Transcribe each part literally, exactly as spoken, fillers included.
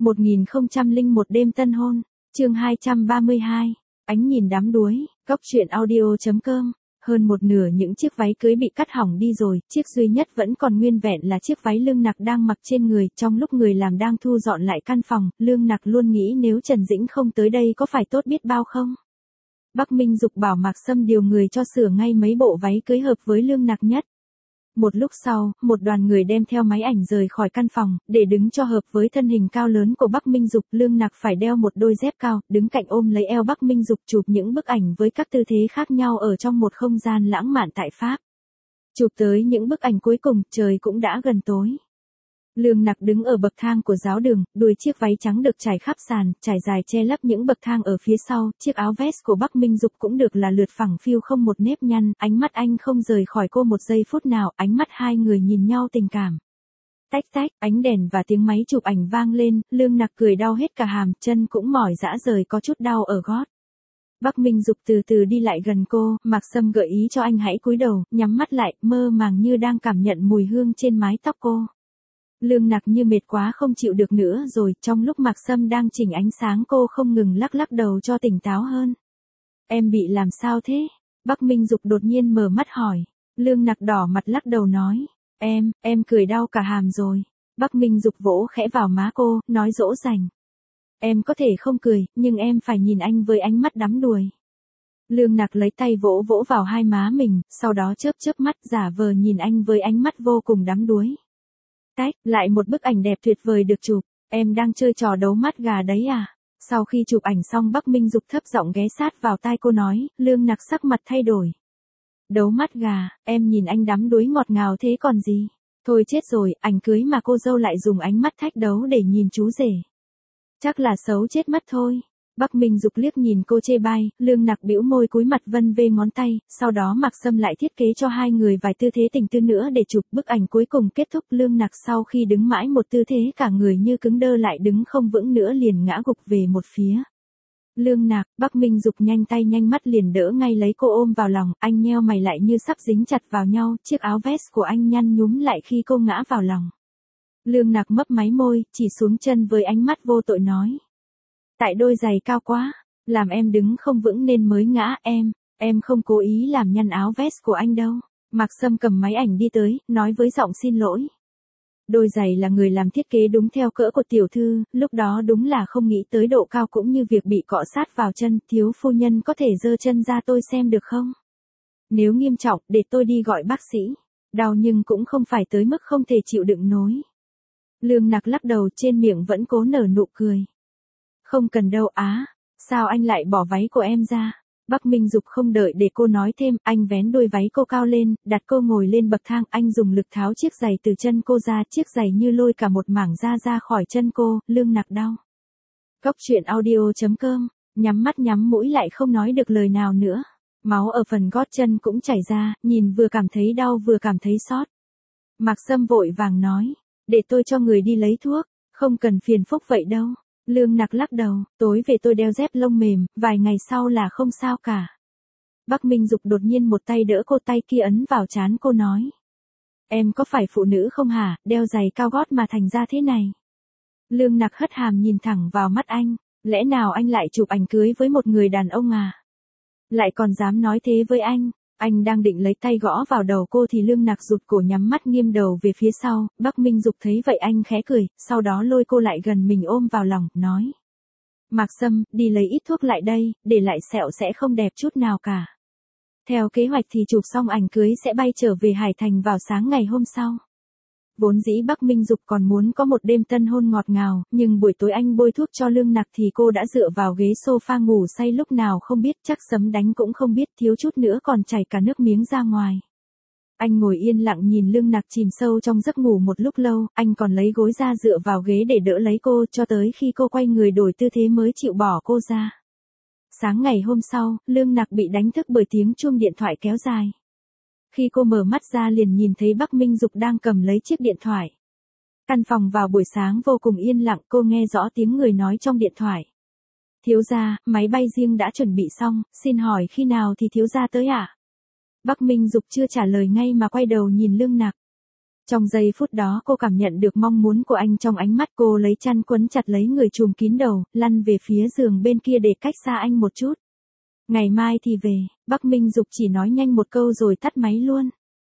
một nghìn không trăm lẻ một đêm tân hôn, chương hai trăm ba mươi hai, ánh nhìn đắm đuối, góc truyện audio chấm com. Hơn một nửa những chiếc váy cưới bị cắt hỏng đi rồi, chiếc duy nhất vẫn còn nguyên vẹn là chiếc váy Lương Nặc đang mặc trên người. Trong lúc người làm đang thu dọn lại căn phòng, Lương Nặc luôn nghĩ nếu Trần Dĩnh không tới đây có phải tốt biết bao không. Bắc Minh Dục bảo Mạc Sâm điều người cho sửa ngay mấy bộ váy cưới hợp với Lương Nặc nhất. Một lúc sau, một đoàn người đem theo máy ảnh rời khỏi căn phòng, để đứng cho hợp với thân hình cao lớn của Bắc Minh Dục. Lương Nặc phải đeo một đôi dép cao, đứng cạnh ôm lấy eo Bắc Minh Dục chụp những bức ảnh với các tư thế khác nhau ở trong một không gian lãng mạn tại Pháp. Chụp tới những bức ảnh cuối cùng, trời cũng đã gần tối. Lương Nặc đứng ở bậc thang của giáo đường, đuôi chiếc váy trắng được trải khắp sàn, trải dài che lấp những bậc thang ở phía sau, chiếc áo vest của Bắc Minh Dục cũng được là lượt phẳng phiu không một nếp nhăn, ánh mắt anh không rời khỏi cô một giây phút nào, ánh mắt hai người nhìn nhau tình cảm. Tách tách, ánh đèn và tiếng máy chụp ảnh vang lên, Lương Nặc cười đau hết cả hàm, chân cũng mỏi rã rời có chút đau ở gót. Bắc Minh Dục từ từ đi lại gần cô, Mạc Sâm gợi ý cho anh hãy cúi đầu, nhắm mắt lại, mơ màng như đang cảm nhận mùi hương trên mái tóc cô. Lương Nặc như mệt quá không chịu được nữa rồi, trong lúc Mạc Sâm đang chỉnh ánh sáng cô không ngừng lắc lắc đầu cho tỉnh táo hơn. Em bị làm sao thế? Bắc Minh Dục đột nhiên mở mắt hỏi. Lương Nặc đỏ mặt lắc đầu nói. Em, em cười đau cả hàm rồi. Bắc Minh Dục vỗ khẽ vào má cô, nói dỗ dành. Em có thể không cười, nhưng em phải nhìn anh với ánh mắt đắm đuối. Lương Nặc lấy tay vỗ vỗ vào hai má mình, sau đó chớp chớp mắt giả vờ nhìn anh với ánh mắt vô cùng đắm đuối. Tách, lại một bức ảnh đẹp tuyệt vời được chụp, em đang chơi trò đấu mắt gà đấy à? Sau khi chụp ảnh xong Bắc Minh Dục thấp giọng ghé sát vào tai cô nói, Lương Nặc sắc mặt thay đổi. Đấu mắt gà, em nhìn anh đắm đuối ngọt ngào thế còn gì? Thôi chết rồi, ảnh cưới mà cô dâu lại dùng ánh mắt thách đấu để nhìn chú rể. Chắc là xấu chết mất thôi. Bắc Minh Dục liếc nhìn cô chê bai, Lương Nặc bĩu môi cúi mặt vân vê ngón tay, sau đó Mạc Sâm lại thiết kế cho hai người vài tư thế tình tư nữa để chụp. Bức ảnh cuối cùng kết thúc, Lương Nặc sau khi đứng mãi một tư thế cả người như cứng đơ lại đứng không vững nữa liền ngã gục về một phía. Lương Nặc, Bắc Minh Dục nhanh tay nhanh mắt liền đỡ ngay lấy cô ôm vào lòng, anh nheo mày lại như sắp dính chặt vào nhau, chiếc áo vest của anh nhăn nhúm lại khi cô ngã vào lòng. Lương Nặc mấp máy môi, chỉ xuống chân với ánh mắt vô tội nói. Tại đôi giày cao quá, làm em đứng không vững nên mới ngã em, em không cố ý làm nhăn áo vest của anh đâu. Mạc Sâm cầm máy ảnh đi tới, nói với giọng xin lỗi. Đôi giày là người làm thiết kế đúng theo cỡ của tiểu thư, lúc đó đúng là không nghĩ tới độ cao cũng như việc bị cọ sát vào chân, thiếu phu nhân có thể giơ chân ra tôi xem được không? Nếu nghiêm trọng, để tôi đi gọi bác sĩ. Đau nhưng cũng không phải tới mức không thể chịu đựng nổi. Lương Nặc lắc đầu trên miệng vẫn cố nở nụ cười. Không cần đâu á, sao anh lại bỏ váy của em ra? Bắc Minh Dục không đợi để cô nói thêm, anh vén đôi váy cô cao lên, đặt cô ngồi lên bậc thang, anh dùng lực tháo chiếc giày từ chân cô ra, chiếc giày như lôi cả một mảng da ra khỏi chân cô, Lương Nặc đau. Góc truyện audio chấm com, nhắm mắt nhắm mũi lại không nói được lời nào nữa. Máu ở phần gót chân cũng chảy ra, nhìn vừa cảm thấy đau vừa cảm thấy xót. Mạc Sâm vội vàng nói, để tôi cho người đi lấy thuốc, không cần phiền phức vậy đâu. Lương Nặc lắc đầu, tối về tôi đeo dép lông mềm, vài ngày sau là không sao cả. Bắc Minh Dục đột nhiên một tay đỡ cô, tay kia ấn vào trán cô nói. Em có phải phụ nữ không hả, đeo giày cao gót mà thành ra thế này. Lương Nặc hất hàm nhìn thẳng vào mắt anh, lẽ nào anh lại chụp ảnh cưới với một người đàn ông à? Lại còn dám nói thế với anh. Anh đang định lấy tay gõ vào đầu cô thì Lương Nặc rụt cổ nhắm mắt nghiêng đầu về phía sau, Bắc Minh Dục thấy vậy anh khẽ cười, sau đó lôi cô lại gần mình ôm vào lòng, nói. Mạc Sâm, đi lấy ít thuốc lại đây, để lại sẹo sẽ không đẹp chút nào cả. Theo kế hoạch thì chụp xong ảnh cưới sẽ bay trở về Hải Thành vào sáng ngày hôm sau. Vốn dĩ Bắc Minh Dục còn muốn có một đêm tân hôn ngọt ngào, nhưng buổi tối anh bôi thuốc cho Lương Nặc thì cô đã dựa vào ghế sofa ngủ say lúc nào không biết, chắc sấm đánh cũng không biết, thiếu chút nữa còn chảy cả nước miếng ra ngoài. Anh ngồi yên lặng nhìn Lương Nặc chìm sâu trong giấc ngủ một lúc lâu, anh còn lấy gối ra dựa vào ghế để đỡ lấy cô cho tới khi cô quay người đổi tư thế mới chịu bỏ cô ra. Sáng ngày hôm sau, Lương Nặc bị đánh thức bởi tiếng chuông điện thoại kéo dài. Khi cô mở mắt ra liền nhìn thấy Bắc Minh Dục đang cầm lấy chiếc điện thoại. Căn phòng vào buổi sáng vô cùng yên lặng, cô nghe rõ tiếng người nói trong điện thoại. Thiếu gia, máy bay riêng đã chuẩn bị xong, xin hỏi khi nào thì thiếu gia tới ạ? À? Bắc Minh Dục chưa trả lời ngay mà quay đầu nhìn Lương Nặc. Trong giây phút đó cô cảm nhận được mong muốn của anh trong ánh mắt, cô lấy chăn quấn chặt lấy người trùm kín đầu, lăn về phía giường bên kia để cách xa anh một chút. Ngày mai thì về, Bắc Minh Dục chỉ nói nhanh một câu rồi tắt máy luôn.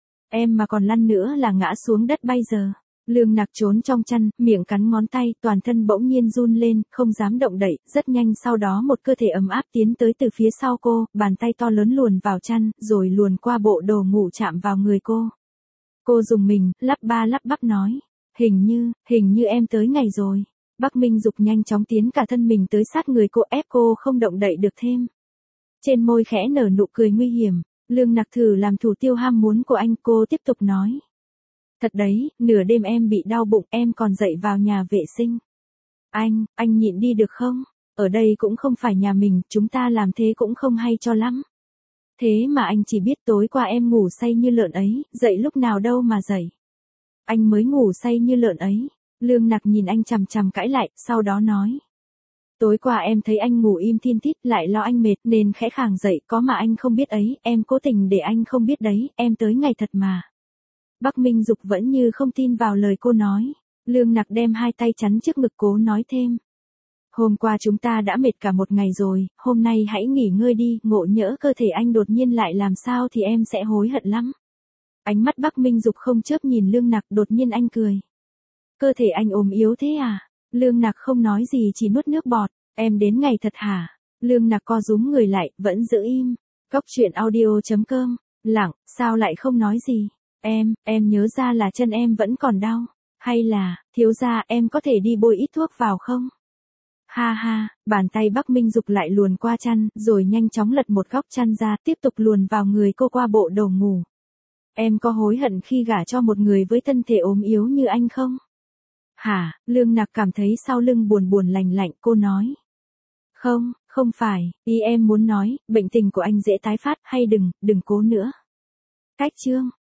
Em mà còn lăn nữa là ngã xuống đất bây giờ. Lương Nặc trốn trong chăn, miệng cắn ngón tay, toàn thân bỗng nhiên run lên, không dám động đậy, rất nhanh sau đó một cơ thể ấm áp tiến tới từ phía sau cô, bàn tay to lớn luồn vào chăn, rồi luồn qua bộ đồ ngủ chạm vào người cô. Cô dùng mình, lắp ba lắp bắp nói, hình như, hình như em tới ngày rồi. Bắc Minh Dục nhanh chóng tiến cả thân mình tới sát người cô, ép cô không động đậy được thêm. Trên môi khẽ nở nụ cười nguy hiểm, Lương Nặc thử làm thủ tiêu ham muốn của anh, cô tiếp tục nói. Thật đấy, nửa đêm em bị đau bụng, em còn dậy vào nhà vệ sinh. Anh, anh nhịn đi được không? Ở đây cũng không phải nhà mình, chúng ta làm thế cũng không hay cho lắm. Thế mà anh chỉ biết tối qua em ngủ say như lợn ấy, dậy lúc nào đâu mà dậy. Anh mới ngủ say như lợn ấy. Lương Nặc nhìn anh chằm chằm cãi lại, sau đó nói. Tối qua em thấy anh ngủ im thin thít, lại lo anh mệt nên khẽ khàng dậy, có mà anh không biết ấy, em cố tình để anh không biết đấy, em tới ngày thật mà. Bắc Minh Dục vẫn như không tin vào lời cô nói. Lương Nặc đem hai tay chắn trước ngực cố nói thêm. Hôm qua chúng ta đã mệt cả một ngày rồi, hôm nay hãy nghỉ ngơi đi, ngộ nhỡ cơ thể anh đột nhiên lại làm sao thì em sẽ hối hận lắm. Ánh mắt Bắc Minh Dục không chớp nhìn Lương Nặc, đột nhiên anh cười. Cơ thể anh ốm yếu thế à? Lương Nặc không nói gì chỉ nuốt nước bọt. Em đến ngày thật hả? Lương Nặc co rúm người lại, vẫn giữ im. Cốc truyện audio chấm com. Lặng, sao lại không nói gì? Em, em nhớ ra là chân em vẫn còn đau. Hay là, thiếu gia em có thể đi bôi ít thuốc vào không? Ha ha, bàn tay Bắc Minh Dục lại luồn qua chăn, rồi nhanh chóng lật một góc chăn ra, tiếp tục luồn vào người cô qua bộ đồ ngủ. Em có hối hận khi gả cho một người với thân thể ốm yếu như anh không? Hả, Lương Nặc cảm thấy sau lưng buồn buồn lạnh lạnh, cô nói. Không, không phải, ý em muốn nói, bệnh tình của anh dễ tái phát, hay đừng, đừng cố nữa. Cách chương.